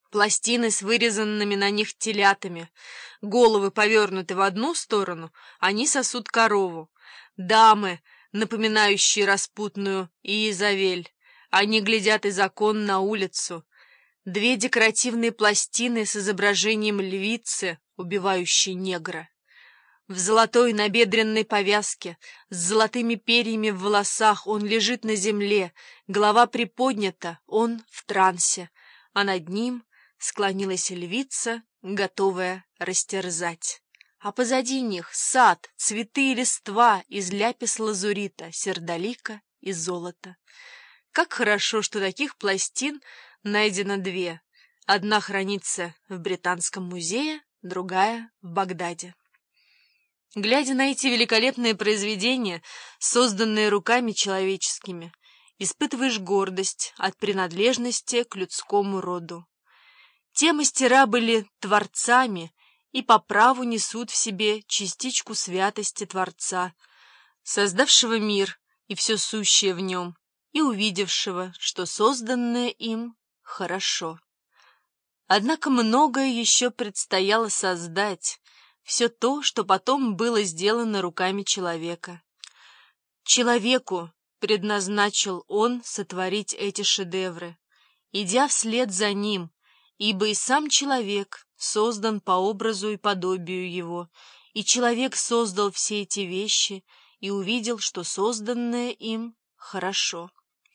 Пластины с вырезанными на них телятами, головы повернуты в одну сторону, они сосут корову. Дамы, напоминающие распутную Иезавель, они глядят из окон на улицу. Две декоративные пластины с изображением львицы, убивающей негра. В золотой набедренной повязке, с золотыми перьями в волосах он лежит на земле, голова приподнята, он в трансе, а над ним склонилась львица, готовая растерзать. А позади них сад, цветы и листва из ляпис-лазурита, сердолика и золота. Как хорошо, что таких пластин найдено две. Одна хранится в Британском музее, другая в Багдаде. Глядя на эти великолепные произведения, созданные руками человеческими, испытываешь гордость от принадлежности к людскому роду. Те мастера были творцами и по праву несут в себе частичку святости Творца, создавшего мир и все сущее в нем, и увидевшего, что созданное им хорошо. Однако многое еще предстояло создать, все то, что потом было сделано руками человека. Человеку предназначил он сотворить эти шедевры, идя вслед за ним, ибо и сам человек создан по образу и подобию его, и человек создал все эти вещи и увидел, что созданное им хорошо.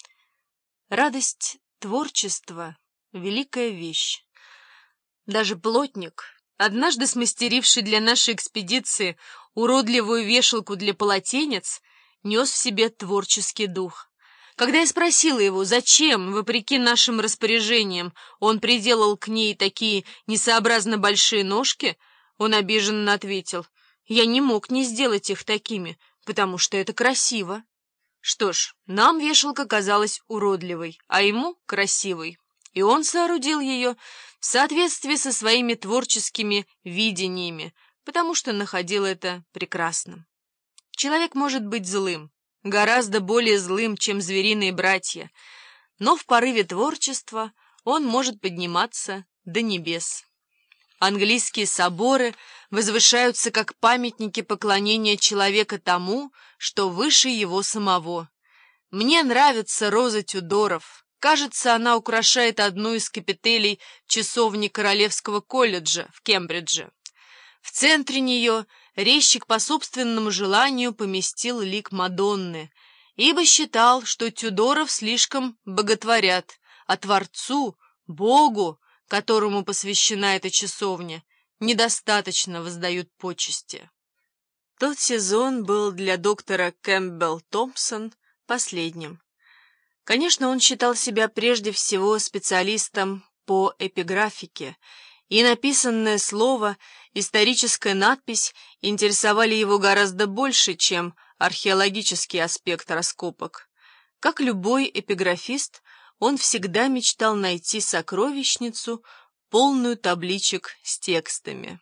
Радость творчества — великая вещь. Даже плотник, однажды смастеривший для нашей экспедиции уродливую вешалку для полотенец, нес в себе творческий дух. Когда я спросила его, зачем, вопреки нашим распоряжениям, он приделал к ней такие несообразно большие ножки, он обиженно ответил: «Я не мог не сделать их такими, потому что это красиво». Что ж, нам вешалка казалась уродливой, а ему — красивой, и он соорудил ее в соответствии со своими творческими видениями, потому что находил это прекрасным. Человек может быть злым, гораздо более злым, чем звериные братья, но в порыве творчества он может подниматься до небес. Английские соборы возвышаются как памятники поклонения человека тому, что выше его самого. Мне нравится роза Тюдоров. Кажется, она украшает одну из капителей часовни Королевского колледжа в Кембридже. В центре нее резчик по собственному желанию поместил лик Мадонны, ибо считал, что Тюдоров слишком боготворят, а Творцу, Богу, которому посвящена эта часовня, недостаточно воздают почести. Тот сезон был для доктора Кэмпбелл-Томпсон последним. Конечно, он считал себя прежде всего специалистом по эпиграфике, и написанное слово, историческая надпись интересовали его гораздо больше, чем археологический аспект раскопок. Как любой эпиграфист, он всегда мечтал найти сокровищницу, полную табличек с текстами.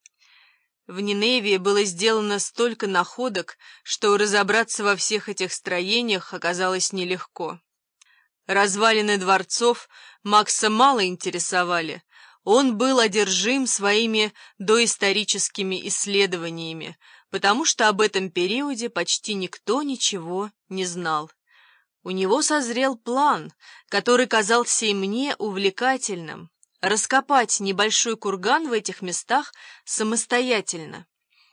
В Ниневии было сделано столько находок, что разобраться во всех этих строениях оказалось нелегко. Развалины дворцов Макса мало интересовали. Он был одержим своими доисторическими исследованиями, потому что об этом периоде почти никто ничего не знал. У него созрел план, который казался и мне увлекательным — раскопать небольшой курган в этих местах самостоятельно.